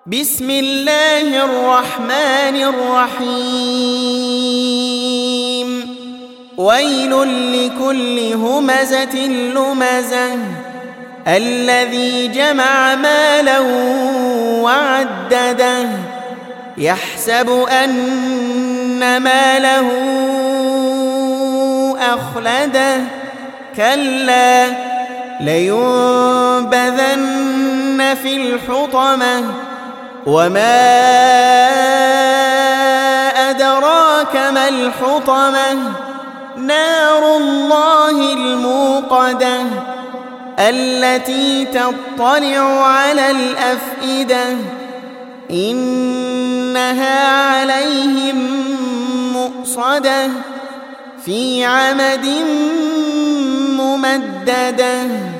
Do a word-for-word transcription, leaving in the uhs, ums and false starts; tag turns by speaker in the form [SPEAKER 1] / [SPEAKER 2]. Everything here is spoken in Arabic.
[SPEAKER 1] بسم الله الرحمن الرحيم ويل لكل همزة لمزة الذي جمع مالا وعدده يحسب أن ماله أخلده كلا لينبذن في الحطمة وما أدراك ما الحطمة نار الله الموقدة التي تطلع على الأفئدة إنها عليهم مؤصدة في عمد ممددة.